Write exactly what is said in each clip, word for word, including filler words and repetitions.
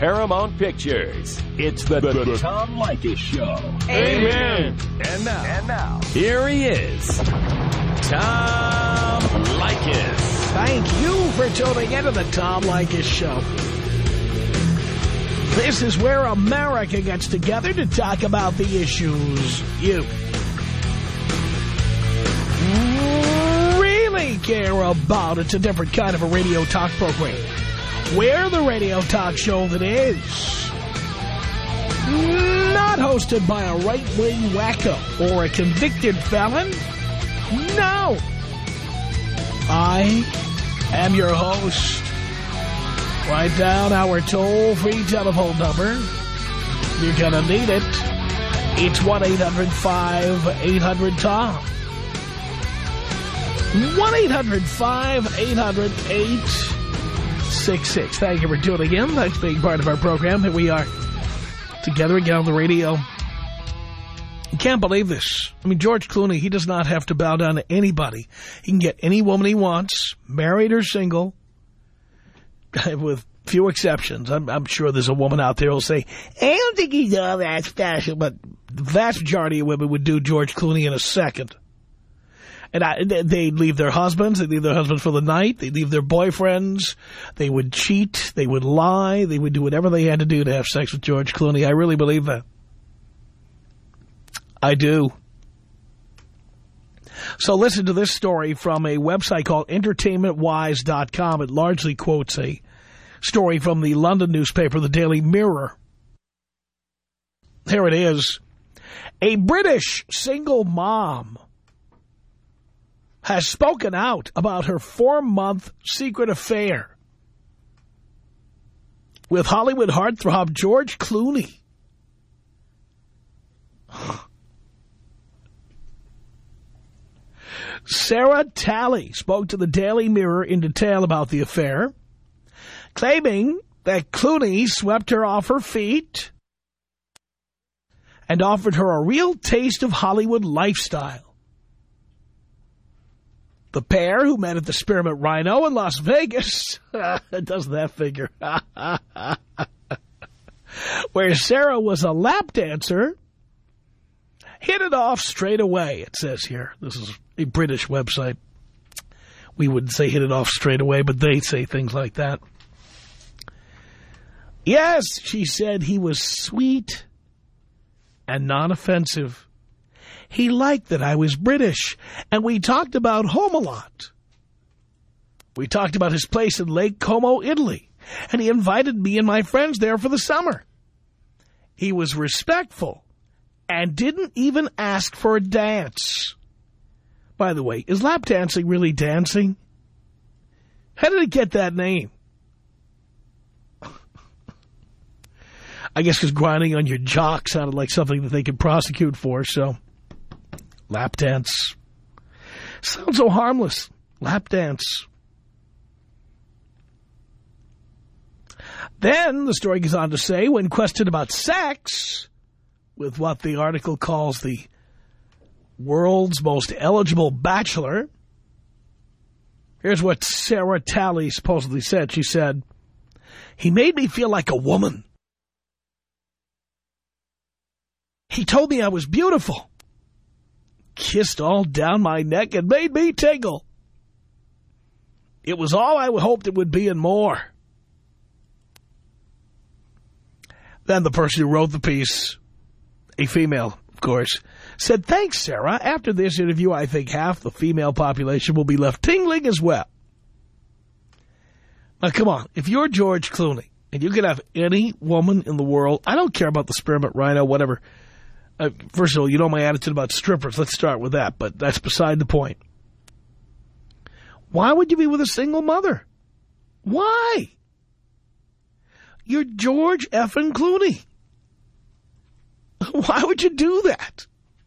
Paramount Pictures. It's the, the, the Tom Leykis Show. Amen. And now, and now, here he is, Tom Leykis. Thank you for tuning into the Tom Leykis Show. This is where America gets together to talk about the issues you really care about. It's a different kind of a radio talk program. We're the radio talk show that is not hosted by a right-wing wacko or a convicted felon. No. I am your host. Write down our toll-free telephone number. You're going to need it. It's one eight hundred five eight hundred Tom. one eight hundred five eight hundred eight six six. Thank you for tuning in. Thanks for being part of our program. Here we are together again on the radio. I can't believe this. I mean, George Clooney, he does not have to bow down to anybody. He can get any woman he wants, married or single, with few exceptions. I'm, I'm sure there's a woman out there who'll say, I don't think he's all that special, but the vast majority of women would do George Clooney in a second. And I, they'd leave their husbands, they'd leave their husbands for the night, they'd leave their boyfriends, they would cheat, they would lie, they would do whatever they had to do to have sex with George Clooney. I really believe that. I do. So listen to this story from a website called entertainment wise dot com. It largely quotes a story from the London newspaper, the Daily Mirror. Here it is. A British single mom has spoken out about her four-month secret affair with Hollywood heartthrob George Clooney. Sarah Talley spoke to the Daily Mirror in detail about the affair, claiming that Clooney swept her off her feet and offered her a real taste of Hollywood lifestyle. The pair, who met at the Spearmint Rhino in Las Vegas, doesn't that figure, where Sarah was a lap dancer, hit it off straight away, it says here. This is a British website. We wouldn't say hit it off straight away, but they say things like that. Yes, she said, he was sweet and non-offensive. He liked that I was British, and we talked about home a lot. We talked about his place in Lake Como, Italy, and he invited me and my friends there for the summer. He was respectful and didn't even ask for a dance. By the way, is lap dancing really dancing? How did it get that name? I guess because grinding on your jock sounded like something that they could prosecute for, so lap dance. Sounds so harmless. Lap dance. Then the story goes on to say, when questioned about sex, with what the article calls the world's most eligible bachelor, here's what Sarah Talley supposedly said. She said, he made me feel like a woman. He told me I was beautiful. Kissed all down my neck and made me tingle. It was all I hoped it would be and more. Then the person who wrote the piece, a female, of course, said, thanks, Sarah. After this interview, I think half the female population will be left tingling as well. Now, come on. If you're George Clooney and you could have any woman in the world, I don't care about the Spearmint Rhino, whatever. Uh, first of all, you know my attitude about strippers. Let's start with that, but that's beside the point. Why would you be with a single mother? Why? You're George effing Clooney. Why would you do that?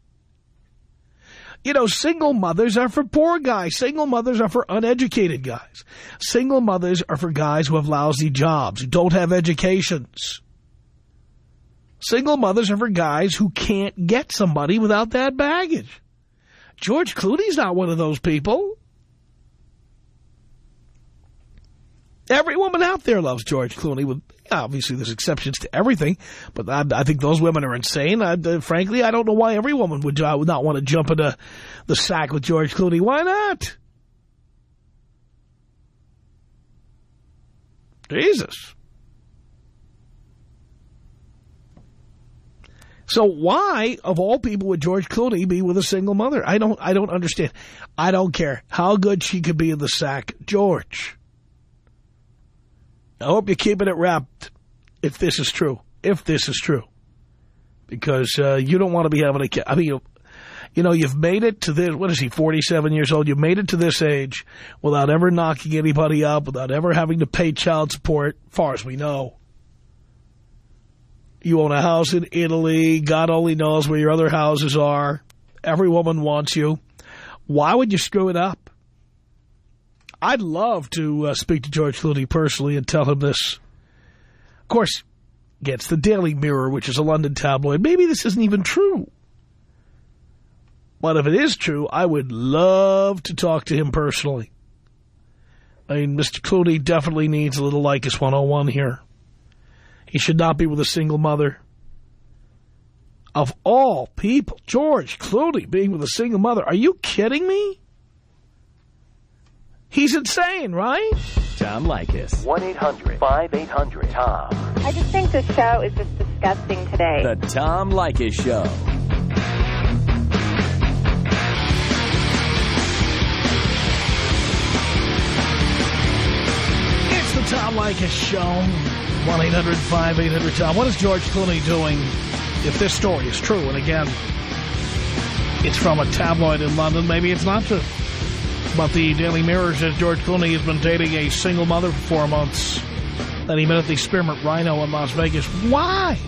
You know, single mothers are for poor guys. Single mothers are for uneducated guys. Single mothers are for guys who have lousy jobs, who don't have educations. Single mothers are for guys who can't get somebody without that baggage. George Clooney's not one of those people. Every woman out there loves George Clooney. With obviously, there's exceptions to everything, but I, I think those women are insane. I, uh, frankly, I don't know why every woman would, uh, would not want to jump into the sack with George Clooney. Why not? Jesus. So why, of all people, would George Clooney be with a single mother? I don't, I don't understand. I don't care how good she could be in the sack. George, I hope you're keeping it wrapped if this is true. If this is true. Because uh, you don't want to be having a kid. I mean, you, you know, you've made it to this, what is he, forty-seven years old? You've made it to this age without ever knocking anybody up, without ever having to pay child support, as far as we know. You own a house in Italy. God only knows where your other houses are. Every woman wants you. Why would you screw it up? I'd love to uh, speak to George Clooney personally and tell him this. Of course, gets the Daily Mirror, which is a London tabloid. Maybe this isn't even true. But if it is true, I would love to talk to him personally. I mean, Mister Clooney definitely needs a little Leykis one oh one here. He should not be with a single mother. Of all people, George Clooney being with a single mother. Are you kidding me? He's insane, right? Tom Leykis. one eight hundred five eight hundred Tom. I just think the show is just disgusting today. The Tom Leykis Show. It's the Tom Leykis Show. one eight hundred five eight hundred Tom. What is George Clooney doing if this story is true? And again, it's from a tabloid in London. Maybe it's not true. But the Daily Mirror says George Clooney has been dating a single mother for four months. Then he met at the Spearmint Rhino in Las Vegas. Why?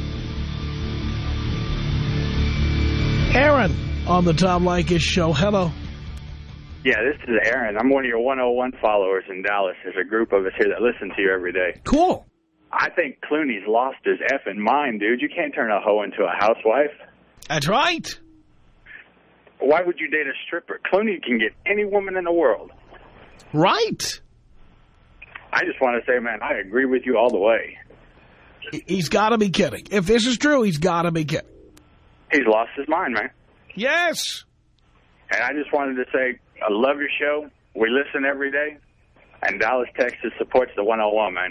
Aaron on the Tom Leykis Show. Hello. Yeah, this is Aaron. I'm one of your one oh one followers in Dallas. There's a group of us here that listen to you every day. Cool. I think Clooney's lost his effing mind, dude. You can't turn a hoe into a housewife. That's right. Why would you date a stripper? Clooney can get any woman in the world. Right. I just want to say, man, I agree with you all the way. He's got to be kidding. If this is true, he's got to be kidding. He's lost his mind, man. Yes. And I just wanted to say, I love your show. We listen every day. And Dallas, Texas supports the one oh one, man.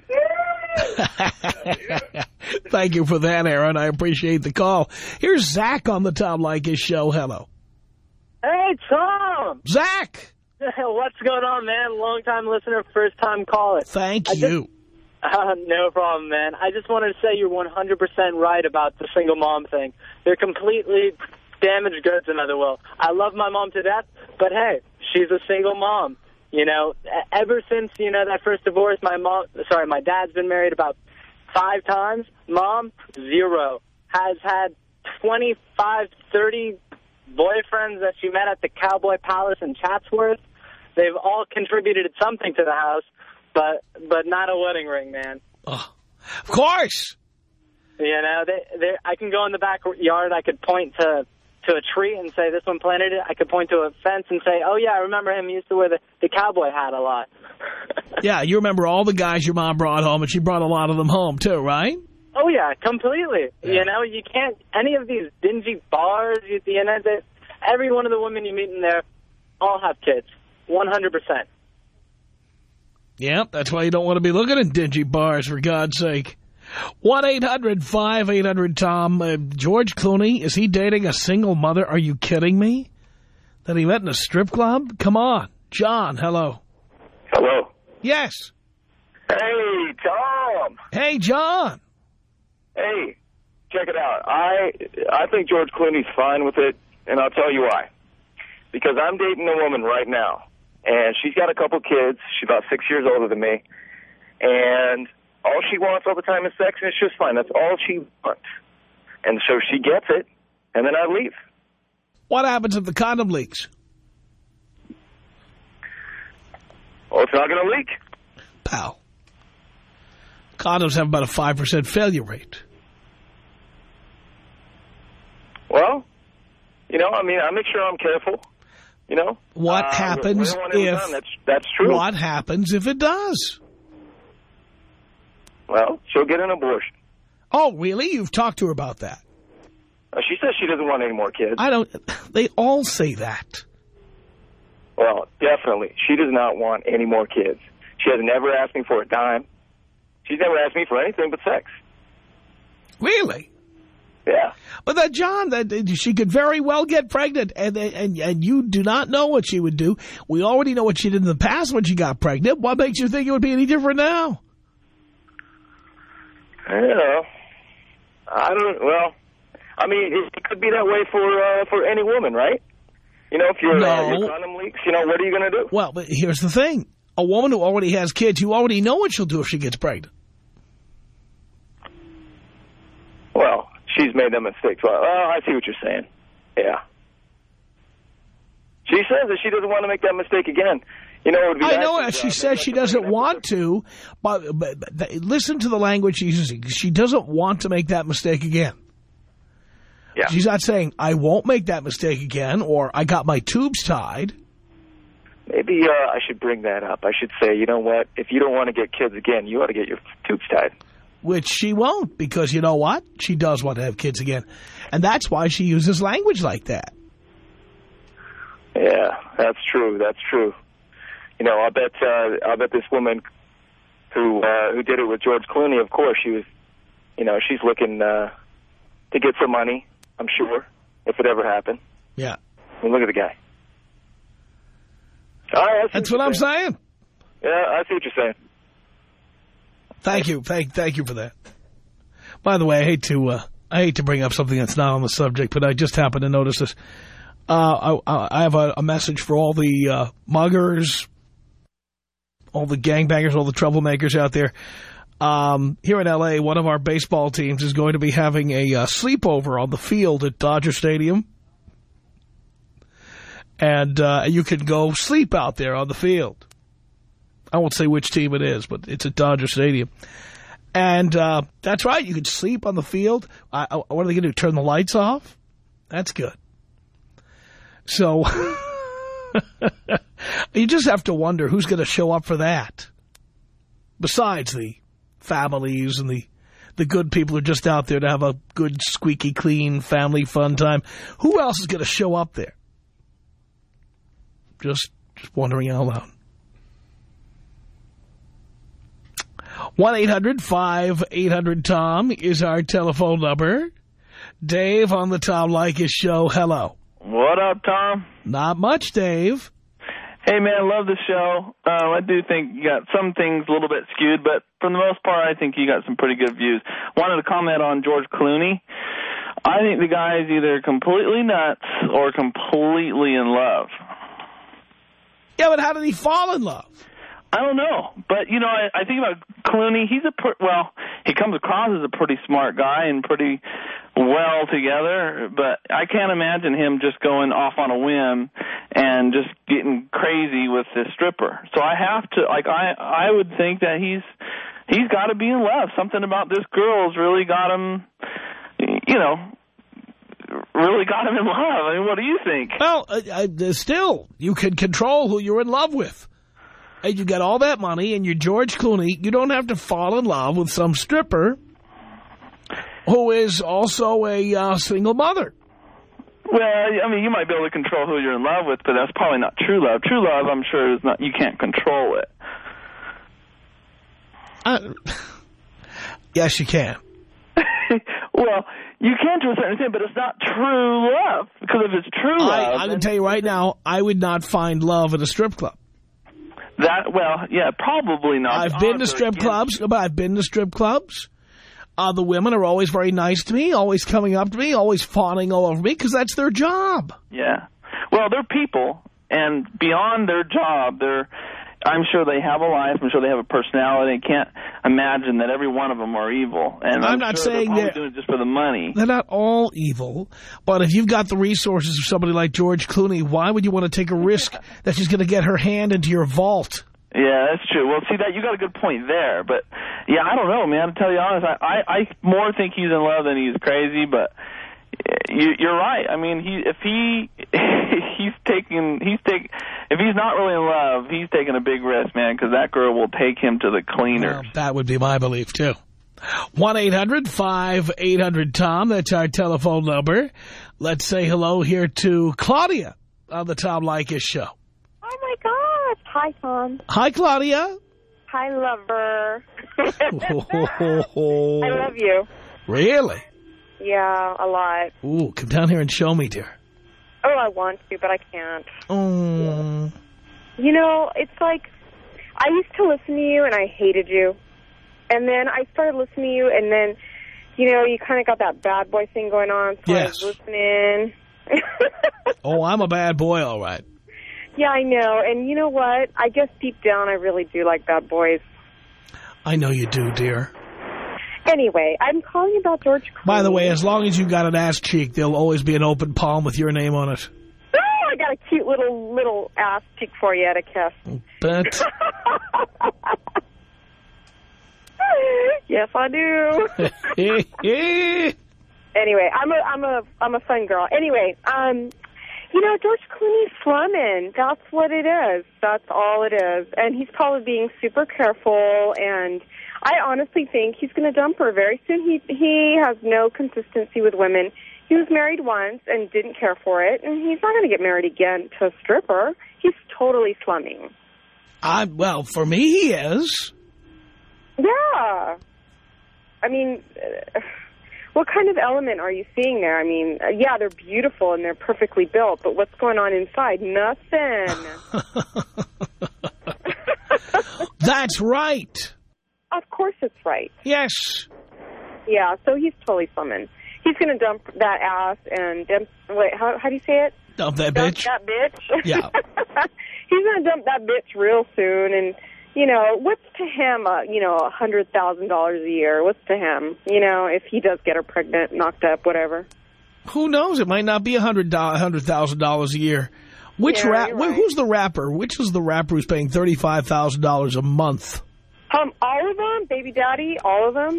Thank you for that, Aaron. I appreciate the call. Here's Zach on the Tom Leykis Show. Hello. Hey, Tom. Zach. What's going on, man? Long-time listener, first-time caller. Thank I you. Just, uh, no problem, man. I just wanted to say you're one hundred percent right about the single mom thing. They're completely damaged goods, in other words. I love my mom to death, but hey, she's a single mom. You know, ever since, you know, that first divorce, my mom, sorry, my dad's been married about five times. Mom, zero. Has had twenty-five, thirty boyfriends that she met at the Cowboy Palace in Chatsworth. They've all contributed something to the house, but but not a wedding ring, man. Oh, of course. You know, they, they, I can go in the backyard. I could point to to a tree and say, this one planted it. I could point to a fence and say, oh, yeah, I remember him. He used to wear the, the cowboy hat a lot. Yeah, you remember all the guys your mom brought home, and she brought a lot of them home, too, right? Oh, yeah, completely. Yeah. You know, you can't, any of these dingy bars, you, you know, they, every one of the women you meet in there all have kids, one hundred percent. Yeah, that's why you don't want to be looking at dingy bars, for God's sake. one eight hundred five eight hundred Tom. Uh, George Clooney, is he dating a single mother? Are you kidding me? That he met in a strip club? Come on. John, hello. Hello. Yes. Hey, Tom. Hey, John. Hey, check it out. I I think George Clooney's fine with it, and I'll tell you why. Because I'm dating a woman right now, and she's got a couple kids. She's about six years older than me, and all she wants all the time is sex, and it's just fine. That's all she wants. And so she gets it, and then I leave. What happens if the condom leaks? Well, it's not going to leak. Pal. Condoms have about a five percent failure rate. Well, you know, I mean, I make sure I'm careful, you know. What uh, happens if... That's, that's true. What happens if it does? well, she'll get an abortion. Oh, really? You've talked to her about that? Uh, she says she doesn't want any more kids. I don't. They all say that. Well, definitely. She does not want any more kids. She has never asked me for a dime. She's never asked me for anything but sex. Really? Yeah. But that, John, that she could very well get pregnant, and, and and you do not know what she would do. We already know what she did in the past when she got pregnant. What makes you think it would be any different now? I don't know. I don't, well, I mean, it could be that way for uh, for any woman, right? You know, if your, no. uh, your condom leaks, you know, what are you going to do? Well, but here's the thing. A woman who already has kids, you already know what she'll do if she gets pregnant. Well, she's made that mistake. Well, oh, I see what you're saying. Yeah. She says that she doesn't want to make that mistake again. You know, it would be I nice know if, she uh, says she doesn't want to, but, but, but listen to the language she's using. She doesn't want to make that mistake again. Yeah. She's not saying, I won't make that mistake again, or I got my tubes tied. Maybe uh, I should bring that up. I should say, you know what? If you don't want to get kids again, you ought to get your tubes tied. Which she won't, because you know what? She does want to have kids again. And that's why she uses language like that. Yeah, that's true. That's true. You know, I bet uh, I bet this woman who uh, who did it with George Clooney, of course, she was, you know, she's looking uh, to get some money, I'm sure, if it ever happened. Yeah. I mean, look at the guy. All right, that's what, what I'm saying. saying. Yeah, I see what you're saying. Thank you. Thank thank you for that. By the way, I hate to uh, I hate to bring up something that's not on the subject, but I just happened to notice this. Uh, I, I have a, a message for all the uh, muggers, all the gangbangers, all the troublemakers out there. Um, here in L A, one of our baseball teams is going to be having a uh, sleepover on the field at Dodger Stadium. And uh, you can go sleep out there on the field. I won't say which team it is, but it's at Dodger Stadium. And uh, that's right, you can sleep on the field. I, I, what are they going to do, turn the lights off? That's good. So, you just have to wonder who's going to show up for that. Besides the families and the, the good people who are just out there to have a good, squeaky, clean, family fun time. Who else is going to show up there? Just, just wondering out loud. one eight hundred five eight hundred Tom is our telephone number. Dave on the Tom Leykis show. Hello. What up, Tom? Not much, Dave. Hey, man, love the show. Uh, I do think you got some things a little bit skewed, but for the most part, I think you got some pretty good views. Wanted to comment on George Clooney. I think the guy is either completely nuts or completely in love. Yeah, but how did he fall in love? I don't know, but, you know, I, I think about Clooney. He's a, well, he comes across as a pretty smart guy and pretty well together, but I can't imagine him just going off on a whim and just getting crazy with this stripper. So I have to, like, I, I would think that he's, he's got to be in love. Something about this girl's really got him, you know, really got him in love. I mean, what do you think? Well, uh, uh, still, you can control who you're in love with. And you got all that money, and you're George Clooney. You don't have to fall in love with some stripper who is also a uh, single mother. Well, I mean, you might be able to control who you're in love with, but that's probably not true love. True love, I'm sure, is not. You can't control it. Uh, yes, you can. Well, you can to a certain extent, but it's not true love. Because if it's true love... I, I can tell you right now, I would not find love at a strip club. That, well, yeah, probably not. I've been to strip clubs, but I've been to strip clubs. Uh, the women are always very nice to me, always coming up to me, always fawning all over me, because that's their job. Yeah. Well, they're people, and beyond their job, they're... I'm sure they have a life. I'm sure they have a personality. I can't imagine that every one of them are evil. And I'm, I'm not sure saying they're they're doing it just for the money. They're not all evil, but if you've got the resources of somebody like George Clooney, why would you want to take a risk that she's going to get her hand into your vault? Yeah, that's true. Well, see, that you got a good point there. But, yeah, I don't know, man. To tell you honest, I, I, I more think he's in love than he's crazy, but... You, you're right. I mean, he if he he's taking he's take if he's not really in love, he's taking a big risk, man, because that girl will take him to the cleaners. Well, that would be my belief, too. one eight hundred five eight hundred Tom, that's our telephone number. Let's say hello here to Claudia on the Tom Leykis show. Oh, my gosh. Hi, Tom. Hi, Claudia. Hi, lover. I love you. Really? Yeah, a lot. Ooh, come down here and show me, dear. Oh, I want to, but I can't. Oh. You know, it's like I used to listen to you, and I hated you. And then I started listening to you, and then, you know, you kind of got that bad boy thing going on, so yes. I was listening. Oh, I'm a bad boy, all right. Yeah, I know. And you know what? I guess deep down I really do like bad boys. I know you do, dear. Anyway, I'm calling about George Clooney. By the way, as long as you've got an ass cheek, there'll always be an open palm with your name on it. Oh, I got a cute little little ass cheek for you at a kiss. Bet. Yes, I do. Anyway, I'm a I'm a I'm a fun girl. Anyway, um, you know, George Clooney's slumming. That's what it is. That's all it is. And he's probably being super careful. And I honestly think he's going to dump her very soon. He he has no consistency with women. He was married once and didn't care for it, and he's not going to get married again to a stripper. He's totally slumming. I well, for me, he is. Yeah. I mean, uh, what kind of element are you seeing there? I mean, uh, yeah, they're beautiful and they're perfectly built, but what's going on inside? Nothing. That's right. Of course it's right. Yes. Yeah, so he's totally slumming. He's going to dump that ass and, dump, wait, how, how do you say it? Dump that dump bitch? that bitch? Yeah. He's going to dump that bitch real soon, and, you know, what's to him, uh, you know, one hundred thousand dollars a year? What's to him, you know, if he does get her pregnant, knocked up, whatever? Who knows? It might not be one hundred thousand dollars a year. Which yeah, rap? right. Who's the rapper? Which is the rapper who's paying thirty-five thousand dollars a month? Um, all of them? Baby Daddy? All of them?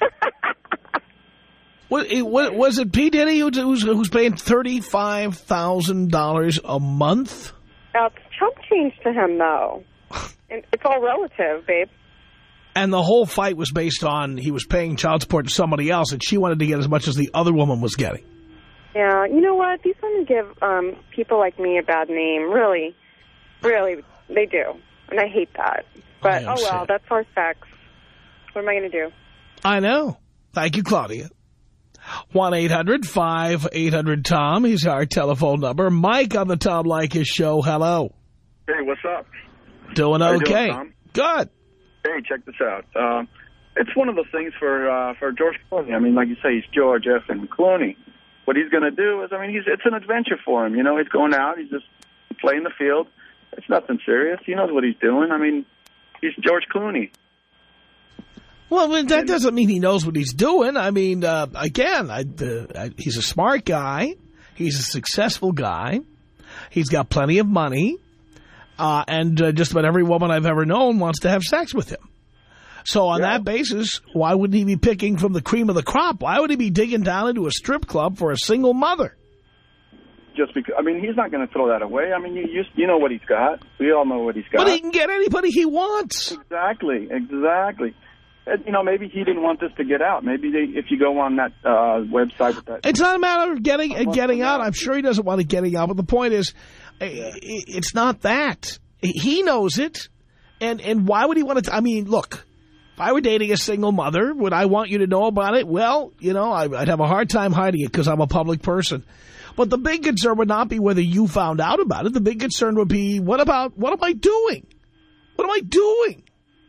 What, what, was it P. Diddy who's, who's, who's paying thirty-five thousand dollars a month? That's chump change to him, though. And it's all relative, babe. And the whole fight was based on he was paying child support to somebody else, and she wanted to get as much as the other woman was getting. Yeah, you know what? These women give um, people like me a bad name. Really, really, they do. And I hate that. But, oh, well, that's our sex. What am I going to do? I know. Thank you, Claudia. one eight hundred five eight hundred Tom is our telephone number. Mike on the Tom Leykis show. Hello. Hey, what's up? Doing How you okay. doing, Tom? Good. Hey, check this out. Uh, it's one of those things for uh, for George Clooney. I mean, like you say, he's George F. and Clooney. What he's going to do is, I mean, he's it's an adventure for him. You know, he's going out. He's just playing the field. It's nothing serious. He knows what he's doing. I mean, he's George Clooney. Well, that doesn't mean he knows what he's doing. I mean, uh, again, I, uh, I, he's a smart guy. He's a successful guy. He's got plenty of money. Uh, and uh, just about every woman I've ever known wants to have sex with him. So on yeah. that basis, why wouldn't he be picking from the cream of the crop? Why would he be digging down into a strip club for a single mother? Just because, I mean, he's not going to throw that away. I mean, you, you you know what he's got. We all know what he's got. But he can get anybody he wants. Exactly, exactly. And, you know, maybe he didn't want this to get out. Maybe they, if you go on that uh, website with that. It's not a matter of getting uh, getting out. I'm sure he doesn't want it getting out. But the point is, yeah. it's not that. He knows it. And, and why would he want to? I mean, look, if I were dating a single mother, would I want you to know about it? Well, you know, I'd have a hard time hiding it because I'm a public person. But the big concern would not be whether you found out about it. The big concern would be, what about, what am I doing? What am I doing?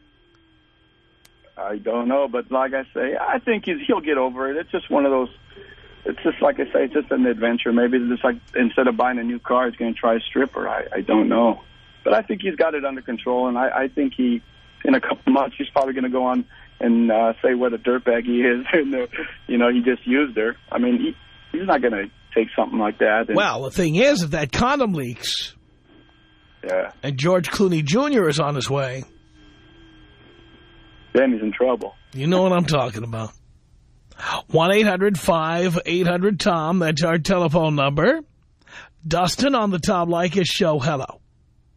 I don't know, but like I say, I think he's, he'll get over it. It's just one of those, it's just like I say, it's just an adventure. Maybe it's just like, instead of buying a new car, he's going to try a stripper. I, I don't know. But I think he's got it under control, and I, I think he, in a couple of months, he's probably going to go on and uh, say what a dirtbag he is, and uh, you know, he just used her. I mean, he, he's not going to take something like that. And, well, the thing is, if that condom leaks, yeah, and George Clooney Junior is on his way, then he's in trouble. You know what I'm talking about. one eight hundred five eight hundred Tom, that's our telephone number. Dustin on the Tom Leykis show, hello.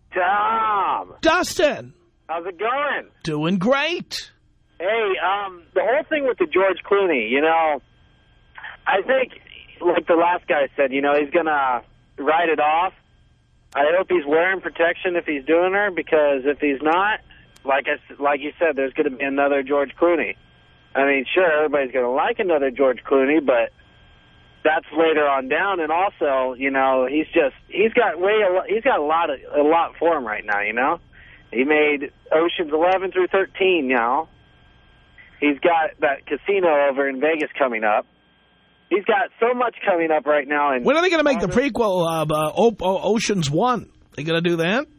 Dustin. How's it going? Doing great. Hey, um, the whole thing with the George Clooney, you know, I think, like the last guy said, you know, he's going to write it off. I hope he's wearing protection if he's doing her, because if he's not, like I, like you said, there's going to be another George Clooney. I mean, sure, everybody's going to like another George Clooney, but that's later on down. And also, you know, he's just, he's got way, a, he's got a lot of, a lot for him right now, you know. He made Oceans eleven through thirteen now. He's got that casino over in Vegas coming up. He's got so much coming up right now. And when are they going to make the prequel of uh, o o Ocean's One? They going to do that?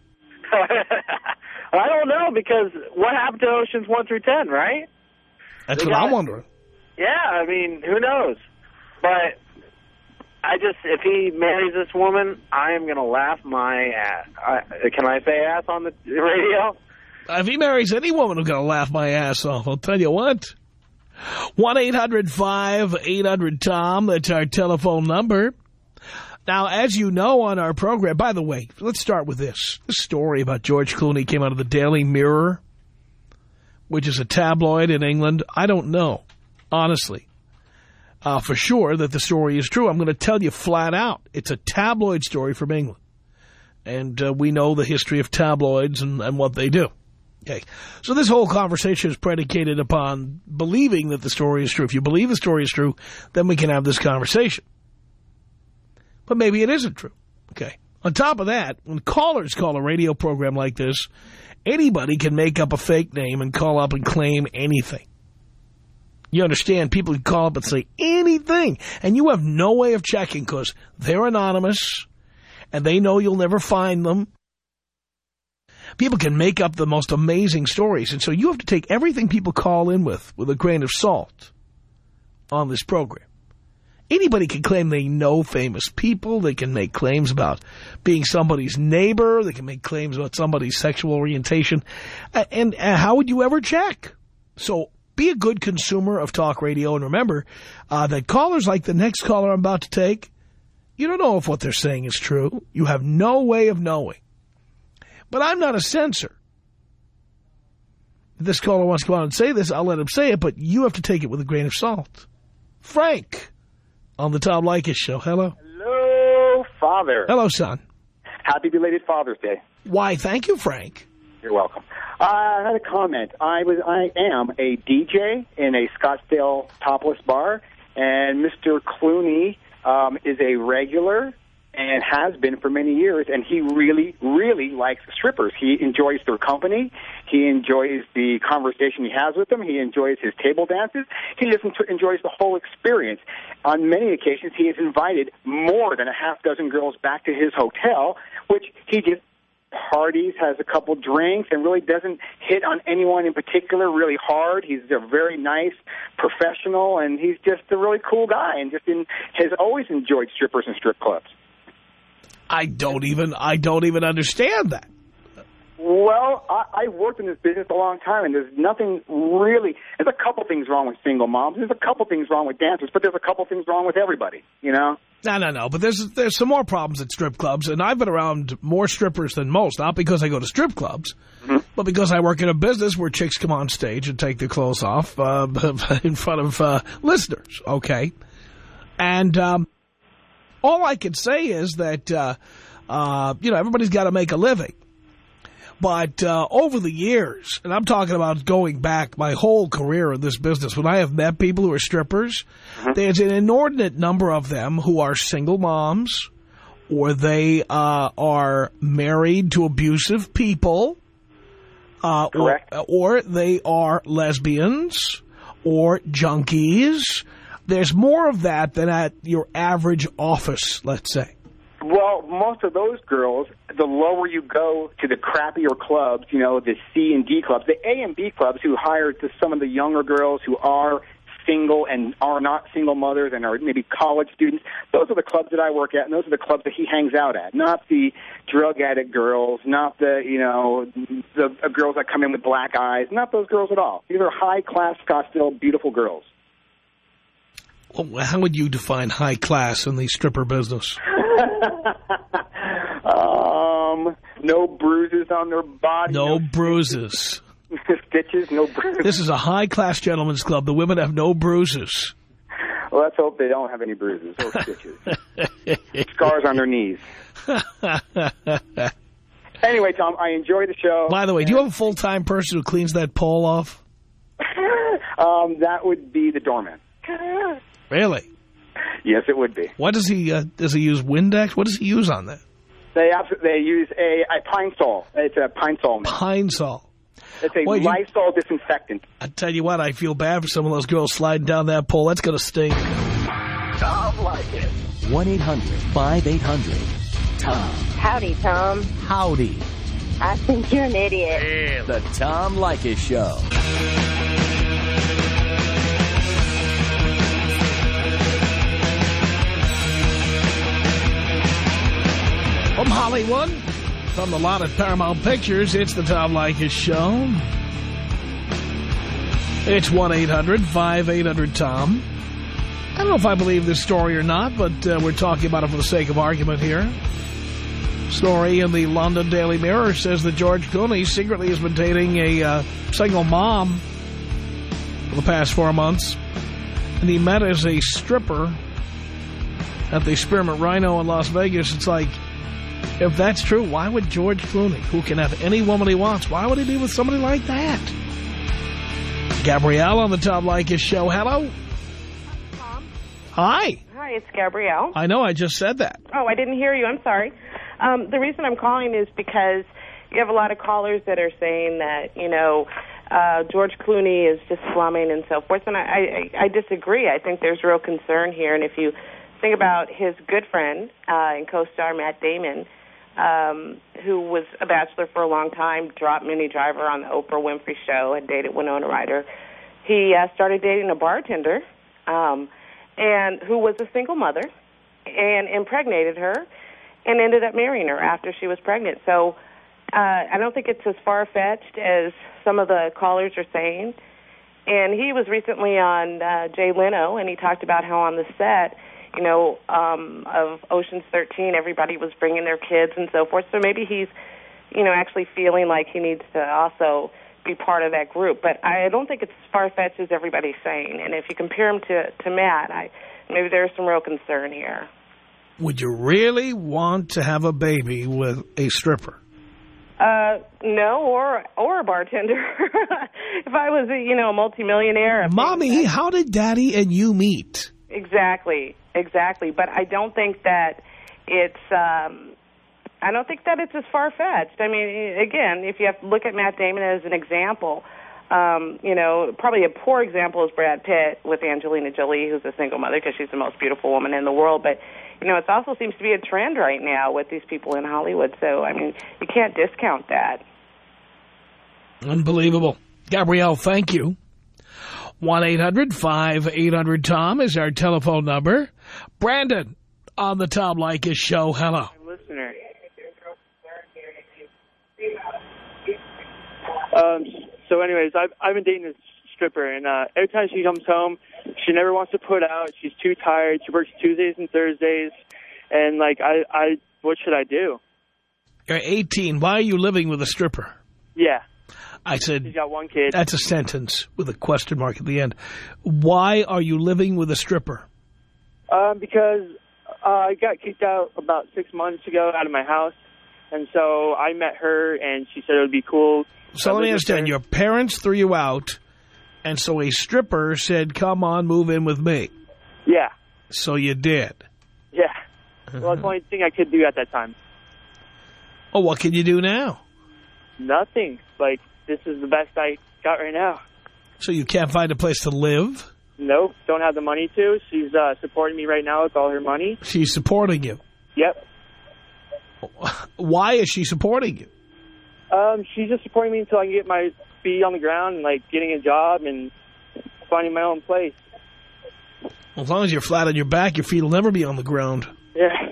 I don't know, because what happened to Oceans One through Ten, right? That's they what got, I'm wondering. Yeah, I mean, who knows? But I just, if he marries this woman, I am going to laugh my ass. I, can I say ass on the radio? If he marries any woman, I'm going to laugh my ass off. I'll tell you what. one eight hundred five eight hundred Tom. That's our telephone number. Now, as you know on our program, by the way, let's start with this. This story about George Clooney came out of the Daily Mirror, which is a tabloid in England. I don't know, honestly, uh, for sure that the story is true. I'm going to tell you flat out. It's a tabloid story from England. And uh, we know the history of tabloids and, and what they do. Okay, so this whole conversation is predicated upon believing that the story is true. If you believe the story is true, then we can have this conversation. But maybe it isn't true. Okay. On top of that, when callers call a radio program like this, anybody can make up a fake name and call up and claim anything. You understand? People can call up and say anything, and you have no way of checking because they're anonymous, and they know you'll never find them. People can make up the most amazing stories, and so you have to take everything people call in with with a grain of salt on this program. Anybody can claim they know famous people. They can make claims about being somebody's neighbor. They can make claims about somebody's sexual orientation. And, and how would you ever check? So be a good consumer of talk radio, and remember uh, that callers like the next caller I'm about to take, you don't know if what they're saying is true. You have no way of knowing. But I'm not a censor. If this caller wants to come on and say this, I'll let him say it, but you have to take it with a grain of salt. Frank, on the Tom Leykis Show. Hello. Hello, Father. Hello, son. Happy belated Father's Day. Why, thank you, Frank. You're welcome. Uh, I had a comment. I was, I am a D J in a Scottsdale topless bar, and Mister Clooney um, is a regular and has been for many years, and he really, really likes strippers. He enjoys their company. He enjoys the conversation he has with them. He enjoys his table dances. He just enjoys the whole experience. On many occasions, he has invited more than a half dozen girls back to his hotel, which he just parties, has a couple drinks, and really doesn't hit on anyone in particular really hard. He's a very nice professional, and he's just a really cool guy, and just in, has always enjoyed strippers and strip clubs. I don't even I don't even understand that. Well, I, I've worked in this business a long time, and there's nothing really. There's a couple things wrong with single moms. There's a couple things wrong with dancers, but there's a couple things wrong with everybody. You know? No, no, no. But there's there's some more problems at strip clubs, and I've been around more strippers than most. Not because I go to strip clubs, mm-hmm. but because I work in a business where chicks come on stage and take their clothes off uh, in front of uh, listeners. Okay, and. Um, All I can say is that, uh, uh, you know, everybody's got to make a living. But uh, over the years, and I'm talking about going back my whole career in this business, when I have met people who are strippers, mm-hmm. there's an inordinate number of them who are single moms, or they uh, are married to abusive people, uh, or, or they are lesbians or junkies. There's more of that than at your average office, let's say. Well, most of those girls, the lower you go to the crappier clubs, you know, the C and D clubs, the A and B clubs who hire to some of the younger girls who are single and are not single mothers and are maybe college students, those are the clubs that I work at, and those are the clubs that he hangs out at, not the drug addict girls, not the, you know, the uh, girls that come in with black eyes, not those girls at all. These are high-class, Scottsdale, beautiful girls. Well, how would you define high class in the stripper business? um, Um, no bruises on their body. No, no bruises. Stitches, no bruises. This is a high-class gentleman's club. The women have no bruises. Well, let's hope they don't have any bruises or stitches. Scars on their knees. Anyway, Tom, I enjoy the show. By the way, do you have a full-time person who cleans that pole off? um, that would be the doorman. Really? Yes, it would be. What does he, uh, does he use Windex? What does he use on that? They they use a, a Pine Sol. It's a Pine Sol. Mix. Pine Sol. It's a well, Lysol you, disinfectant. I tell you what, I feel bad for some of those girls sliding down that pole. That's going to stink. Tom Leykis. one eight hundred five eight hundred Tom. Howdy, Tom. Howdy. I think you're an idiot. The Tom Leykis Show. From Hollywood, from the lot at Paramount Pictures, it's the Tom Leykis Show. It's one eight hundred five eight hundred Tom. I don't know if I believe this story or not, but uh, we're talking about it for the sake of argument here. Story in the London Daily Mirror says that George Clooney secretly has been dating a uh, single mom for the past four months. And he met as a stripper at the Spearmint Rhino in Las Vegas. It's like, if that's true, why would George Clooney, who can have any woman he wants, why would he be with somebody like that? Gabrielle on the Tom Leykis Show. Hello. Tom. Hi. Hi, it's Gabrielle. I know, I just said that. Oh, I didn't hear you. I'm sorry. Um, the reason I'm calling is because you have a lot of callers that are saying that, you know, uh, George Clooney is just slumming and so forth, and I, I, I disagree. I think there's real concern here, and if you think about his good friend uh, and co-star Matt Damon, um, who was a bachelor for a long time, dropped Minnie Driver on the Oprah Winfrey Show, and dated Winona Ryder. He uh, started dating a bartender um, and who was a single mother and impregnated her and ended up marrying her after she was pregnant. So uh, I don't think it's as far-fetched as some of the callers are saying. And he was recently on uh, Jay Leno, and he talked about how on the set, you know, um, of Ocean's thirteen, everybody was bringing their kids and so forth. So maybe he's, you know, actually feeling like he needs to also be part of that group. But I don't think it's as far-fetched as everybody's saying. And if you compare him to, to Matt, I, maybe there's some real concern here. Would you really want to have a baby with a stripper? Uh, no, or or a bartender. If I was, a, you know, a multimillionaire. Mommy, how did Daddy and you meet? Exactly, exactly. But I don't think that it's, um, I don't think that it's as far-fetched. I mean, again, if you have to look at Matt Damon as an example, um, you know, probably a poor example is Brad Pitt with Angelina Jolie, who's a single mother because she's the most beautiful woman in the world. But, you know, it also seems to be a trend right now with these people in Hollywood. So, I mean, you can't discount that. Unbelievable. Gabrielle, thank you. one eight hundred five eight hundred Tom is our telephone number. Brandon on the Tom Leykis Show. Hello. Listener. Um, so anyways, I've, I've been dating this stripper, and uh, every time she comes home, she never wants to put out. She's too tired. She works Tuesdays and Thursdays, and, like, I, I, what should I do? You're eighteen. Why are you living with a stripper? Yeah. I said, she's got one kid. That's a sentence with a question mark at the end. Why are you living with a stripper? Um, because uh, I got kicked out about six months ago out of my house, and so I met her, and she said it would be cool. So let me understand. Your parents threw you out, and so a stripper said, come on, move in with me. Yeah. So you did. Yeah. Uh-huh. Well, it's the only thing I could do at that time. Oh, what can you do now? Nothing. Like, this is the best I got right now. So you can't find a place to live? Nope, don't have the money to. She's uh, supporting me right now with all her money. She's supporting you? Yep. Why is she supporting you? Um, she's just supporting me until I can get my feet on the ground and, like, getting a job and finding my own place. Well, as long as you're flat on your back, your feet will never be on the ground. Yeah.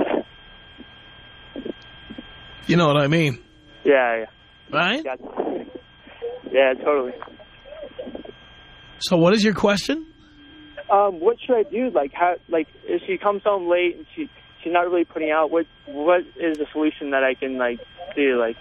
You know what I mean? Yeah, yeah. Right? Yeah, yeah, totally. So what is your question? Um, what should I do? Like, how? Like, if she comes home late and she she's not really putting out. What what is the solution that I can like do? Like,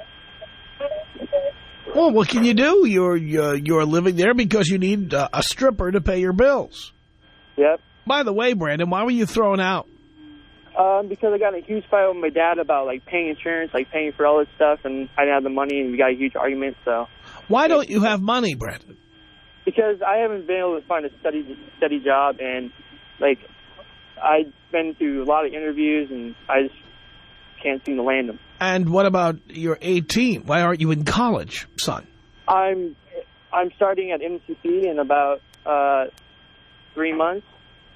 well, what can you do? You're you're, you're living there because you need uh, a stripper to pay your bills. Yep. By the way, Brandon, why were you thrown out? Um, because I got in a huge fight with my dad about like paying insurance, like paying for all this stuff, and I didn't have the money, and we got a huge argument. So. Why don't you have money, Brandon? Because I haven't been able to find a steady steady job, and like I've been through a lot of interviews, and I just can't seem to land them. And what about you're eighteen? Why aren't you in college, son? I'm I'm starting at M C P in about uh, three months.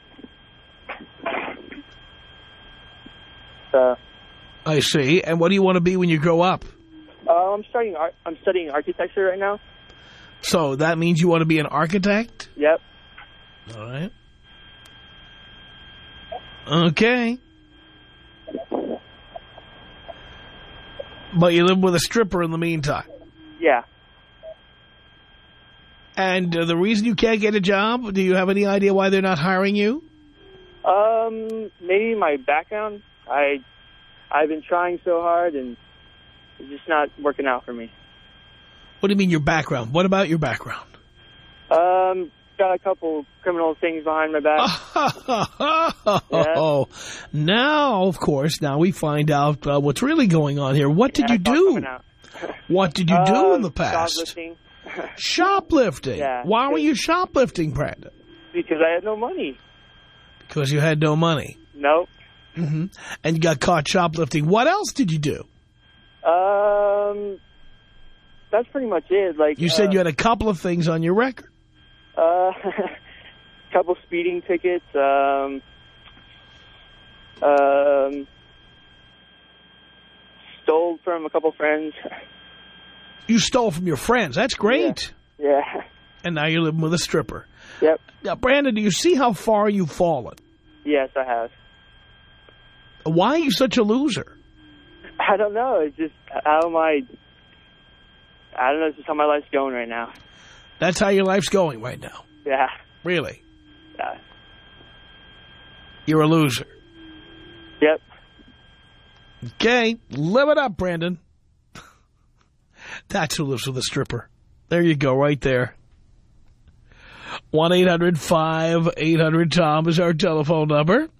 So. I see. And what do you want to be when you grow up? Uh, I'm starting. I'm studying architecture right now. So that means you want to be an architect? Yep. All right. Okay. But you live with a stripper in the meantime? Yeah. And uh, the reason you can't get a job, do you have any idea why they're not hiring you? Um, maybe my background. I, I've been trying so hard, and it's just not working out for me. What do you mean your background? What about your background? Um, got a couple criminal things behind my back. Oh, yeah. Now, of course, now we find out uh, what's really going on here. What did yeah, you do? What did you do uh, in the past? Shoplifting. Shoplifting? Yeah. Why were you shoplifting, Brandon? Because I had no money. Because you had no money? Nope. Mm-hmm. And you got caught shoplifting. What else did you do? Um, that's pretty much it. Like you said uh, you had a couple of things on your record. Uh, couple speeding tickets. Um, um, stole from a couple friends. You stole from your friends. That's great. Yeah. yeah. And now you're living with a stripper. Yep. Now, Brandon, do you see how far you've fallen? Yes, I have. Why are you such a loser? I don't know. It's just how my, I don't know. It's just how my life's going right now. That's how your life's going right now? Yeah. Really? Yeah. You're a loser? Yep. Okay. Live it up, Brandon. That's who lives with a stripper. There you go, right there. one eight hundred five eight hundred Tom is our telephone number.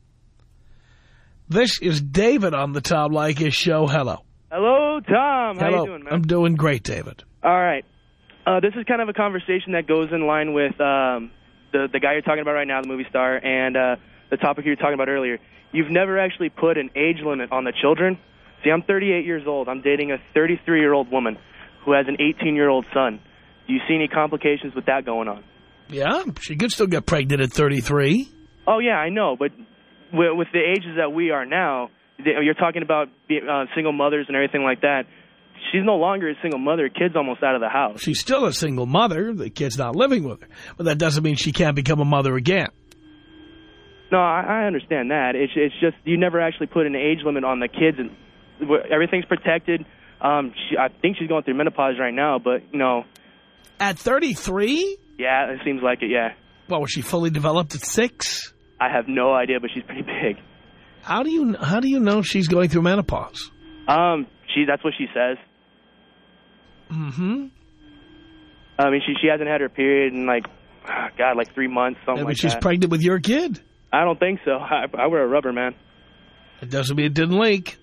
This is David on the Tom Leykis show. Hello. Hello, Tom. How Hello. you doing, man? I'm doing great, David. All right. Uh, this is kind of a conversation that goes in line with um, the, the guy you're talking about right now, the movie star, and uh, the topic you were talking about earlier. You've never actually put an age limit on the children. See, I'm thirty-eight years old. I'm dating a thirty-three-year-old woman who has an eighteen-year-old son. Do you see any complications with that going on? Yeah, she could still get pregnant at thirty-three. Oh, yeah, I know, but with the ages that we are now, you're talking about uh, single mothers and everything like that. She's no longer a single mother. Kid's almost out of the house. She's still a single mother. The kid's not living with her. But that doesn't mean she can't become a mother again. No, I, I understand that. It's, it's just you never actually put an age limit on the kids. And everything's protected. Um, she, I think she's going through menopause right now, but, you know. At thirty-three? Yeah, it seems like it, yeah. Well, was she fully developed at six? I have no idea, but she's pretty big. How do you how do you know she's going through menopause? Um, she that's what she says. Mm-hmm. I mean, she she hasn't had her period in like, oh God, like three months, something yeah, but like she's that. pregnant with your kid. I don't think so. I, I wear a rubber, man. It doesn't mean it didn't leak.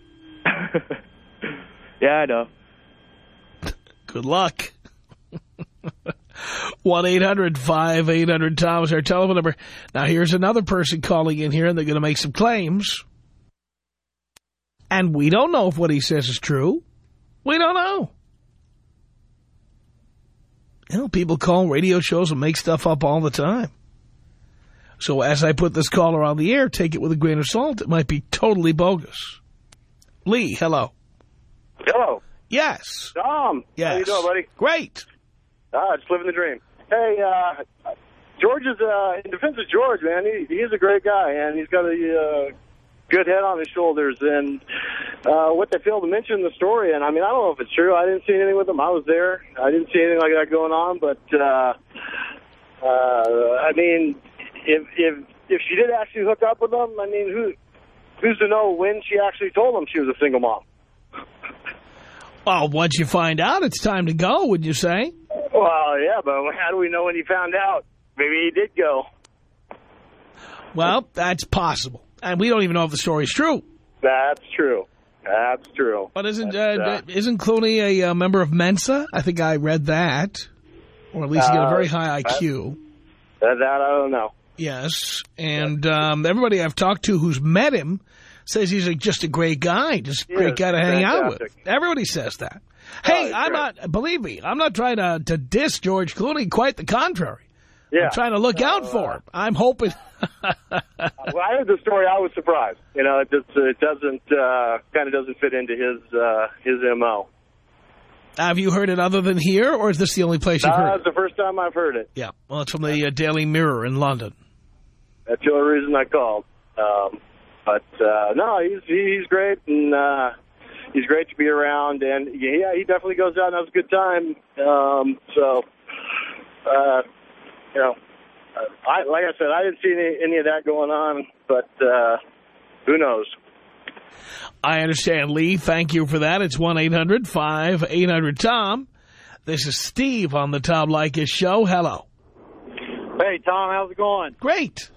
Yeah, I know. Good luck. one eight hundred five eight hundred Tom is our telephone number. Now, here's another person calling in here, and they're going to make some claims. And we don't know if what he says is true. We don't know. You know, people call radio shows and make stuff up all the time. So as I put this caller on the air, take it with a grain of salt. It might be totally bogus. Lee, hello. Hello. Yes. Tom. Yes. How you doing, buddy? Great. Ah, just living the dream. Hey, uh, George is, uh, in defense of George, man, he, he's a great guy, and he's got a uh, good head on his shoulders. And uh, what they failed to mention in the story, and I mean, I don't know if it's true. I didn't see anything with him. I was there. I didn't see anything like that going on. But, uh, uh, I mean, if if if she did actually hook up with him, I mean, who who's to know when she actually told him she was a single mom? Well, once you find out, it's time to go, would you say? Well, yeah, but how do we know when he found out? Maybe he did go. Well, that's possible. And we don't even know if the story's true. That's true. That's true. But isn't uh, uh, isn't Clooney a uh, member of Mensa? I think I read that. Or at least he got a very high I Q. That, that I don't know. Yes. And um, everybody I've talked to who's met him says he's a, just a great guy, just a great guy to hang out with. Everybody says that. Hey, oh, I'm great. not, believe me, I'm not trying to, to diss George Clooney, quite the contrary. Yeah. I'm trying to look out for him. I'm hoping. Well, I heard the story. I was surprised. You know, it, just, it doesn't, uh, kind of doesn't fit into his, uh, his M O. Have you heard it other than here, or is this the only place you've uh, heard it? That's the first time I've heard it. Yeah. Well, it's from the uh, Daily Mirror in London. That's the only reason I called. Um, but, uh, no, he's, he's great, and, uh, he's great to be around, and, yeah, he definitely goes out and has a good time. Um, so, uh, you know, I, like I said, I didn't see any, any of that going on, but uh, who knows? I understand, Lee. Thank you for that. It's one eight hundred five eight hundred Tom. This is Steve on the Tom Leykis Show. Hello. Hey, Tom, how's it going? Great.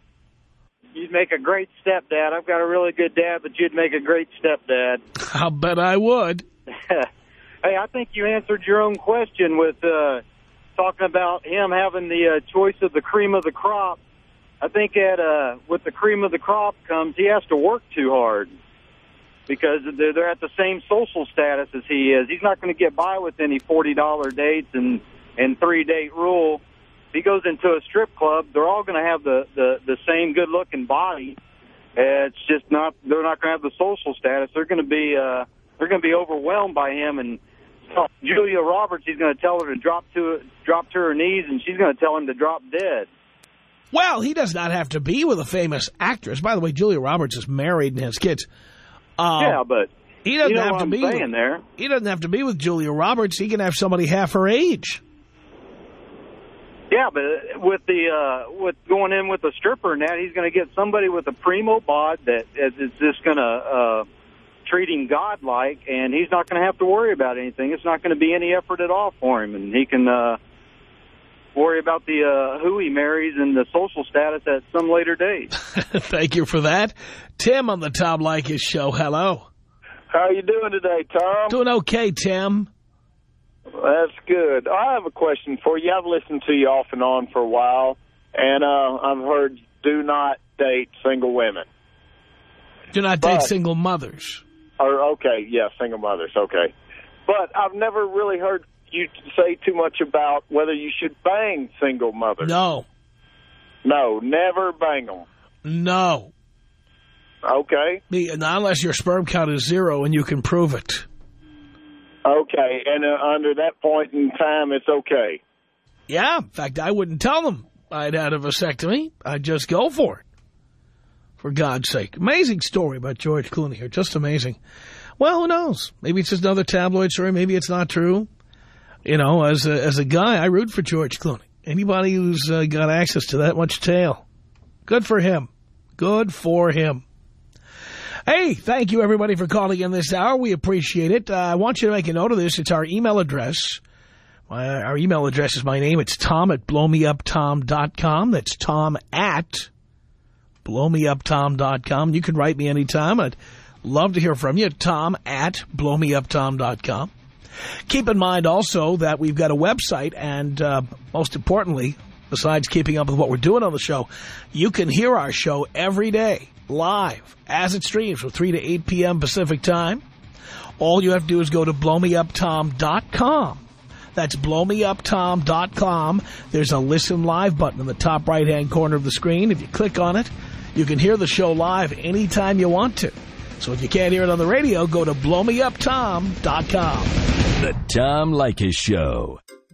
You'd make a great stepdad. I've got a really good dad, but you'd make a great stepdad. I'll bet I would. Hey, I think you answered your own question with uh, talking about him having the uh, choice of the cream of the crop. I think at uh, with the cream of the crop comes he has to work too hard because they're, they're at the same social status as he is. He's not going to get by with any forty dollar dates and, and three-date rule. If he goes into a strip club, they're all going to have the, the, the same good-looking body. It's just not, they're not going to have the social status. They're going to be, uh, they're going to be overwhelmed by him. And Julia Roberts, he's going to tell her to drop to, drop to her knees, and she's going to tell him to drop dead. Well, he does not have to be with a famous actress. By the way, Julia Roberts is married and has kids. Um, yeah, but he doesn't you know have what to I'm be saying with, there. He doesn't have to be with Julia Roberts. He can have somebody half her age. Yeah, but with the uh, with going in with a stripper and that, he's going to get somebody with a primo bod that is just going to uh, treat him godlike, and he's not going to have to worry about anything. It's not going to be any effort at all for him, and he can uh, worry about the uh, who he marries and the social status at some later date. Thank you for that. Tim on the Tom Leykis Show. Hello. How are you doing today, Tom? Doing okay, Tim. That's good. I have a question for you. I've listened to you off and on for a while, and uh, I've heard do not date single women. Do not but, date single mothers. Or okay, yeah, single mothers, okay. But I've never really heard you say too much about whether you should bang single mothers. No. No, never bang them. No. Okay. Not unless your sperm count is zero and you can prove it. Okay, and uh, under that point in time, it's okay. Yeah, in fact, I wouldn't tell them I'd had a vasectomy. I'd just go for it. For God's sake. Amazing story about George Clooney here. Just amazing. Well, who knows? Maybe it's just another tabloid story. Maybe it's not true. You know, as a, as a guy, I root for George Clooney. Anybody who's uh, got access to that much tail. Good for him. Good for him. Hey, thank you, everybody, for calling in this hour. We appreciate it. Uh, I want you to make a note of this. It's our email address. Uh, our email address is my name. It's Tom at blow me up tom dot com. That's Tom at blow me up tom dot com. You can write me anytime. I'd love to hear from you. Tom at blow me up tom dot com. Keep in mind also that we've got a website, and uh, most importantly, besides keeping up with what we're doing on the show, you can hear our show every day. Live, as it streams from three to eight p m Pacific time. All you have to do is go to blow me up tom dot com. That's blow me up tom dot com. There's a listen live button in the top right-hand corner of the screen. If you click on it, you can hear the show live anytime you want to. So if you can't hear it on the radio, go to blow me up tom dot com. The Tom Leykis Show.